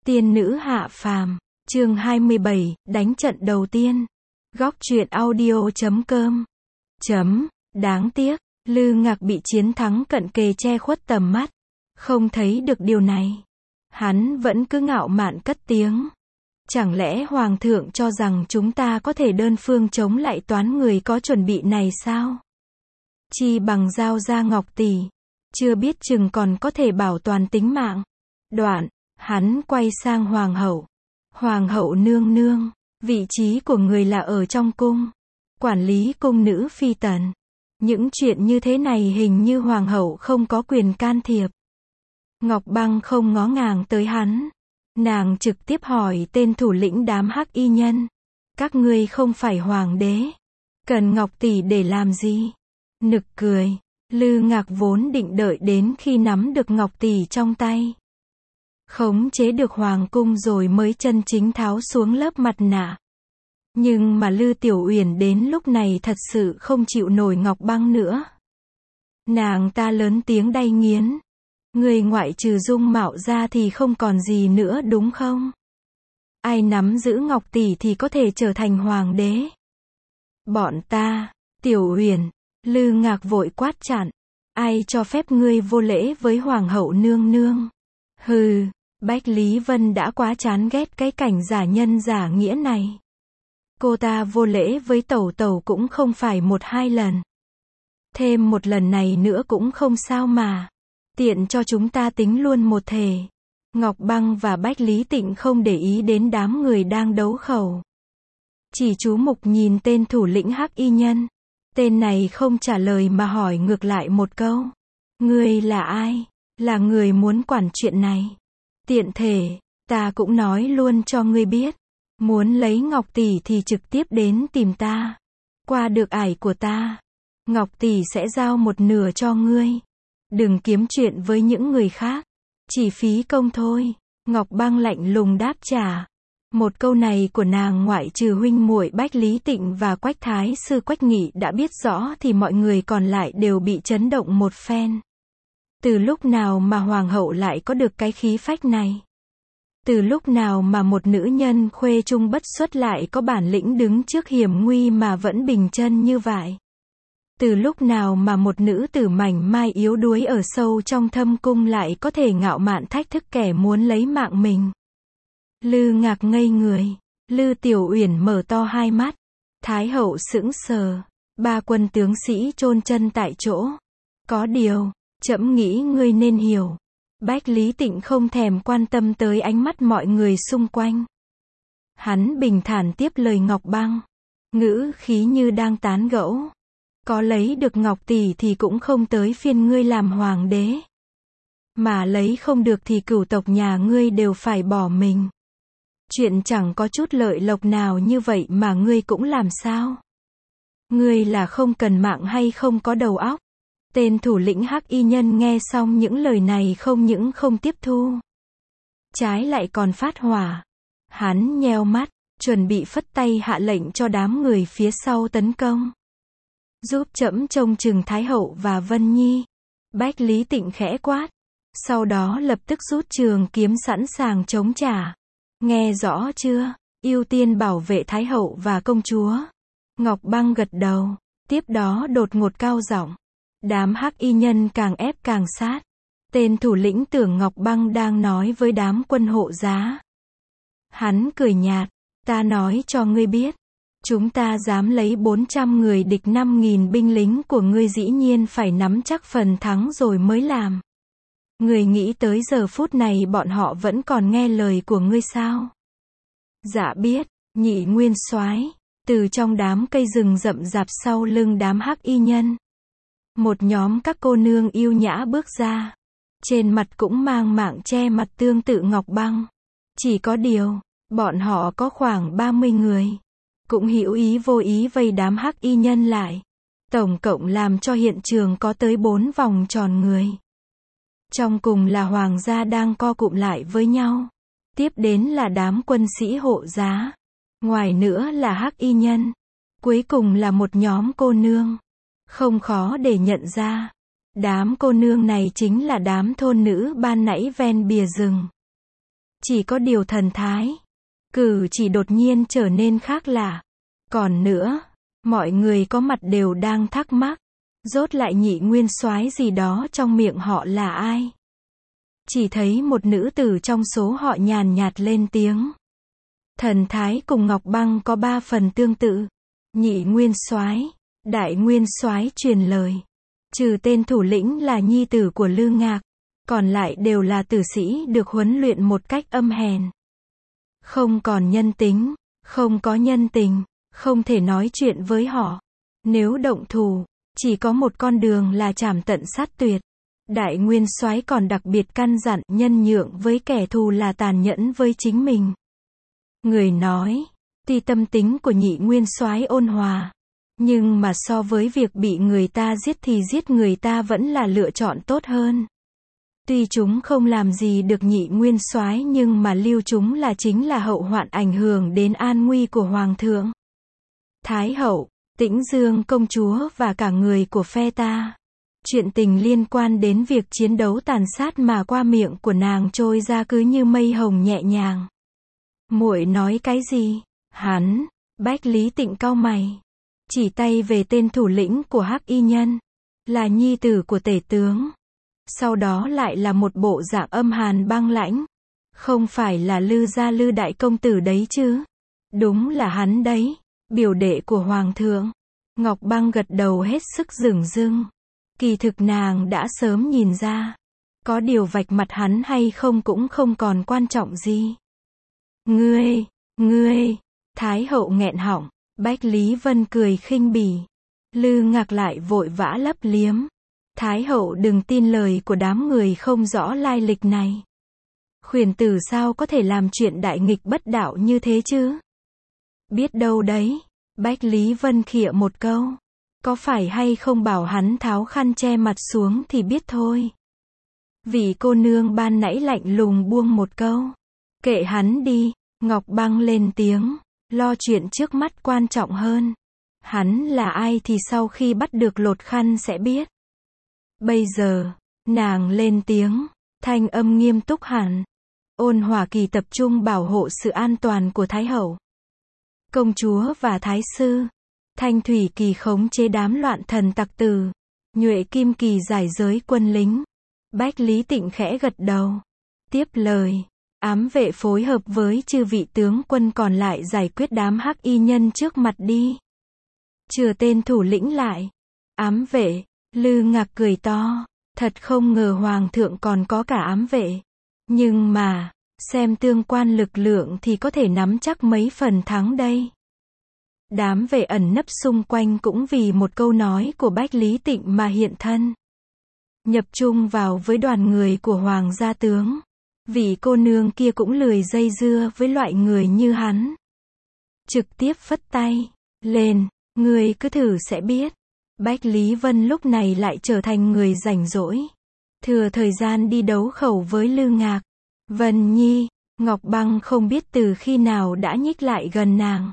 Tiên nữ hạ phàm, chương 27, đánh trận đầu tiên. Góc truyện audio.com. Đáng tiếc, Lư Ngạc bị chiến thắng cận kề che khuất tầm mắt. Không thấy được điều này. Hắn vẫn cứ ngạo mạn cất tiếng. Chẳng lẽ Hoàng thượng cho rằng chúng ta có thể đơn phương chống lại toán người có chuẩn bị này sao? Chi bằng giao ra Ngọc Tỷ. Chưa biết chừng còn có thể bảo toàn tính mạng. Đoạn, hắn quay sang Hoàng hậu. Hoàng hậu nương nương, vị trí của người là ở trong cung. Quản lý cung nữ phi tần. Những chuyện như thế này hình như Hoàng hậu không có quyền can thiệp. Ngọc Băng không ngó ngàng tới hắn. Nàng trực tiếp hỏi tên thủ lĩnh đám hắc y nhân. Các ngươi không phải hoàng đế. Cần Ngọc Tỷ để làm gì? Nực cười. Lư Ngạc vốn định đợi đến khi nắm được Ngọc Tỷ trong tay. Khống chế được hoàng cung rồi mới chân chính tháo xuống lớp mặt nạ. Nhưng mà Lư Tiểu Uyển đến lúc này thật sự không chịu nổi Ngọc Băng nữa. Nàng ta lớn tiếng đay nghiến. Người ngoại trừ dung mạo ra thì không còn gì nữa đúng không? Ai nắm giữ Ngọc Tỷ thì có thể trở thành hoàng đế. Bọn ta, Tiểu Uyển, Lư Ngạc vội quát chặn. Ai cho phép ngươi vô lễ với hoàng hậu nương nương? Hừ, Bách Lý Vân đã quá chán ghét cái cảnh giả nhân giả nghĩa này. Cô ta vô lễ với tẩu tẩu cũng không phải một hai lần. Thêm một lần này nữa cũng không sao mà. Tiện cho chúng ta tính luôn một thể. Ngọc Băng và Bách Lý Tịnh không để ý đến đám người đang đấu khẩu. Chỉ chú mục nhìn tên thủ lĩnh hắc y nhân. Tên này không trả lời mà hỏi ngược lại một câu. Ngươi là ai? Là người muốn quản chuyện này. Tiện thể, ta cũng nói luôn cho ngươi biết. Muốn lấy Ngọc Tỷ thì trực tiếp đến tìm ta. Qua được ải của ta. Ngọc Tỷ sẽ giao một nửa cho ngươi. Đừng kiếm chuyện với những người khác. Chỉ phí công thôi. Ngọc Băng lạnh lùng đáp trả. Một câu này của nàng ngoại trừ huynh muội Bách Lý Tịnh và Quách Thái sư Quách Nghị đã biết rõ thì mọi người còn lại đều bị chấn động một phen. Từ lúc nào mà hoàng hậu lại có được cái khí phách này? Từ lúc nào mà một nữ nhân khuê trung bất xuất lại có bản lĩnh đứng trước hiểm nguy mà vẫn bình chân như vậy? Từ lúc nào mà một nữ tử mảnh mai yếu đuối ở sâu trong thâm cung lại có thể ngạo mạn thách thức kẻ muốn lấy mạng mình? Lư Ngạc ngây người. Lư Tiểu Uyển mở to hai mắt. Thái hậu sững sờ. Ba quân tướng sĩ chôn chân tại chỗ. Có điều, trẫm nghĩ ngươi nên hiểu. Bách Lý Tịnh không thèm quan tâm tới ánh mắt mọi người xung quanh. Hắn bình thản tiếp lời Ngọc Băng. Ngữ khí như đang tán gẫu. Có lấy được Ngọc Tỷ thì cũng không tới phiên ngươi làm hoàng đế. Mà lấy không được thì cửu tộc nhà ngươi đều phải bỏ mình. Chuyện chẳng có chút lợi lộc nào như vậy mà ngươi cũng làm sao? Ngươi là không cần mạng hay không có đầu óc? Tên thủ lĩnh hắc y nhân nghe xong những lời này không những không tiếp thu. Trái lại còn phát hỏa. Hắn nheo mắt, chuẩn bị phất tay hạ lệnh cho đám người phía sau tấn công. Giúp trẫm trông chừng Thái hậu và Vân Nhi. Bách Lý Tịnh khẽ quát. Sau đó lập tức rút trường kiếm sẵn sàng chống trả. Nghe rõ chưa? Ưu tiên bảo vệ Thái hậu và công chúa. Ngọc Băng gật đầu. Tiếp đó đột ngột cao giọng. Đám hắc y nhân càng ép càng sát. Tên thủ lĩnh tưởng Ngọc Băng đang nói với đám quân hộ giá. Hắn cười nhạt. Ta nói cho ngươi biết. Chúng ta dám lấy 400 người địch 5.000 binh lính của ngươi dĩ nhiên phải nắm chắc phần thắng rồi mới làm. Ngươi nghĩ tới giờ phút này bọn họ vẫn còn nghe lời của ngươi sao? Dạ biết, Nhị nguyên soái. Từ trong đám cây rừng rậm rạp sau lưng đám hắc y nhân. Một nhóm các cô nương yêu nhã bước ra. Trên mặt cũng mang mạng che mặt tương tự Ngọc Băng. Chỉ có điều, bọn họ có khoảng 30 người. Cũng hữu ý vô ý vây đám hắc y nhân lại. Tổng cộng làm cho hiện trường có tới 4 vòng tròn người. Trong cùng là hoàng gia đang co cụm lại với nhau. Tiếp đến là đám quân sĩ hộ giá. Ngoài nữa là hắc y nhân. Cuối cùng là một nhóm cô nương. Không khó để nhận ra. Đám cô nương này chính là đám thôn nữ ban nãy ven bìa rừng. Chỉ có điều thần thái, cử chỉ đột nhiên trở nên khác lạ. Còn nữa, mọi người có mặt đều đang thắc mắc, rốt lại Nhị Nguyên Soái gì đó trong miệng họ là ai? Chỉ thấy một nữ tử trong số họ nhàn nhạt lên tiếng. Thần thái cùng Ngọc Băng có 3 phần tương tự. Nhị Nguyên Soái, Đại Nguyên Soái truyền lời, trừ tên thủ lĩnh là nhi tử của Lư Ngạc, còn lại đều là tử sĩ được huấn luyện một cách âm hèn. Không còn nhân tính, không có nhân tình, không thể nói chuyện với họ. Nếu động thủ, chỉ có một con đường là chảm tận sát tuyệt. Đại Nguyên Soái còn đặc biệt căn dặn nhân nhượng với kẻ thù là tàn nhẫn với chính mình. Người nói, tuy tâm tính của Nhị Nguyên Soái ôn hòa, nhưng mà so với việc bị người ta giết thì giết người ta vẫn là lựa chọn tốt hơn. Tuy chúng không làm gì được Nhị Nguyên Soái nhưng mà lưu chúng là chính là hậu hoạn ảnh hưởng đến an nguy của Hoàng thượng. Thái hậu, Tĩnh Dương công chúa và cả người của phe ta. Chuyện tình liên quan đến việc chiến đấu tàn sát mà qua miệng của nàng trôi ra cứ như mây hồng nhẹ nhàng. Muội nói cái gì? Hắn, Bách Lý Tịnh cau mày, chỉ tay về tên thủ lĩnh của Hắc Y Nhân, là nhi tử của tể tướng. Sau đó lại là một bộ dạng âm hàn băng lãnh. Không phải là Lư gia Lư đại công tử đấy chứ? Đúng là hắn đấy, biểu đệ của Hoàng thượng. Ngọc Băng gật đầu hết sức dửng dưng. Kỳ thực nàng đã sớm nhìn ra. Có điều vạch mặt hắn hay không cũng không còn quan trọng gì. Ngươi, Thái hậu nghẹn họng, Bách Lý Vân cười khinh bỉ. Lư Ngạc lại vội vã lấp liếm. Thái hậu đừng tin lời của đám người không rõ lai lịch này. Khuyển tử sao có thể làm chuyện đại nghịch bất đạo như thế chứ? Biết đâu đấy, Bách Lý Vân khịa một câu. Có phải hay không bảo hắn tháo khăn che mặt xuống thì biết thôi. Vị cô nương ban nãy lạnh lùng buông một câu. Kệ hắn đi, Ngọc Băng lên tiếng, lo chuyện trước mắt quan trọng hơn. Hắn là ai thì sau khi bắt được lột khăn sẽ biết. Bây giờ, nàng lên tiếng, thanh âm nghiêm túc hẳn. Ôn Hòa Kỳ tập trung bảo hộ sự an toàn của Thái hậu, công chúa và Thái sư. Thanh Thủy Kỳ khống chế đám loạn thần tặc tử. Nhuệ Kim Kỳ giải giới quân lính. Bách Lý Tịnh khẽ gật đầu. Tiếp lời, ám vệ phối hợp với chư vị tướng quân còn lại giải quyết đám Hắc Y Nhân trước mặt đi. Chừa tên thủ lĩnh lại. Ám vệ, Lư Ngạc cười to. Thật không ngờ Hoàng thượng còn có cả ám vệ. Nhưng mà, xem tương quan lực lượng thì có thể nắm chắc mấy phần thắng đây. Đám vệ ẩn nấp xung quanh cũng vì một câu nói của Bách Lý Tịnh mà hiện thân. Nhập chung vào với đoàn người của Hoàng gia tướng. Vị cô nương kia cũng lười dây dưa với loại người như hắn. Trực tiếp phất tay lên, ngươi cứ thử sẽ biết. Bách Lý Vân lúc này lại trở thành người rảnh rỗi. Thừa thời gian đi đấu khẩu với Lư Ngạc. Vân Nhi, Ngọc Băng không biết từ khi nào đã nhích lại gần nàng.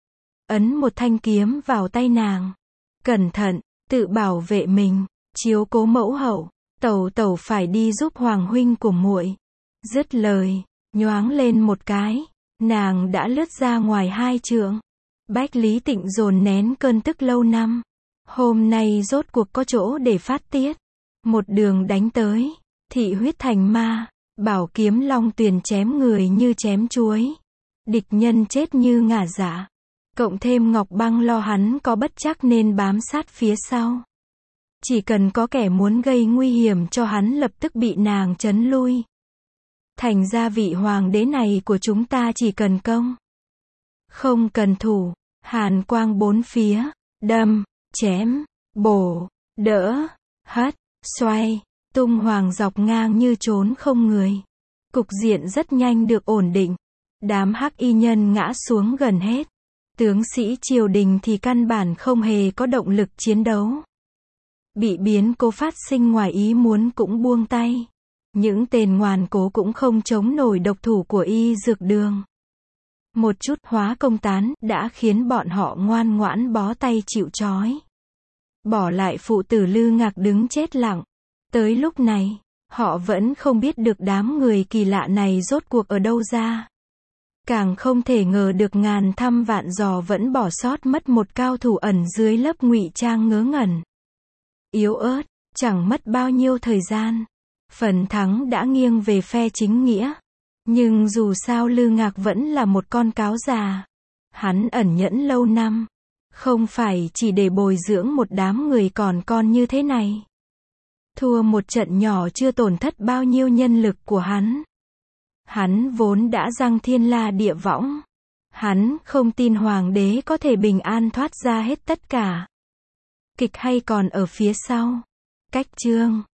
Ấn một thanh kiếm vào tay nàng. Cẩn thận, tự bảo vệ mình, chiếu cố mẫu hậu, tẩu phải đi giúp hoàng huynh của muội. Dứt lời, nhoáng lên một cái, nàng đã lướt ra ngoài 2 trượng. Bách Lý Tịnh dồn nén cơn tức lâu năm. Hôm nay rốt cuộc có chỗ để phát tiết. Một đường đánh tới, thị huyết thành ma, bảo kiếm long tuyền chém người như chém chuối. Địch nhân chết như ngả dạ. Cộng thêm Ngọc Băng lo hắn có bất trắc nên bám sát phía sau. Chỉ cần có kẻ muốn gây nguy hiểm cho hắn lập tức bị nàng trấn lui. Thành ra vị hoàng đế này của chúng ta chỉ cần công, không cần thủ. Hàn quang bốn phía, đâm, chém, bổ, đỡ, hất, xoay, tung hoàng dọc ngang như trốn không người. Cục diện rất nhanh được ổn định. Đám Hắc Y Nhân ngã xuống gần hết. Tướng sĩ triều đình thì căn bản không hề có động lực chiến đấu. Bị biến cố phát sinh ngoài ý muốn cũng buông tay. Những tên ngoan cố cũng không chống nổi độc thủ của Y Dược Đường. Một chút hóa công tán đã khiến bọn họ ngoan ngoãn bó tay chịu trói. Bỏ lại phụ tử Lư Ngạc đứng chết lặng. Tới lúc này, Họ vẫn không biết được đám người kỳ lạ này rốt cuộc ở đâu ra. Càng không thể ngờ được ngàn thăm vạn dò vẫn bỏ sót mất một cao thủ ẩn dưới lớp ngụy trang ngớ ngẩn. Yếu ớt, chẳng mất bao nhiêu thời gian. Phần thắng đã nghiêng về phe chính nghĩa. Nhưng dù sao Lư Ngạc vẫn là một con cáo già. Hắn ẩn nhẫn lâu năm. Không phải chỉ để bồi dưỡng một đám người còn con như thế này. Thua một trận nhỏ chưa tổn thất bao nhiêu nhân lực của hắn. Hắn vốn đã giăng thiên la địa võng. Hắn không tin hoàng đế có thể bình an thoát ra hết tất cả. Kịch hay còn ở phía sau. Cách chương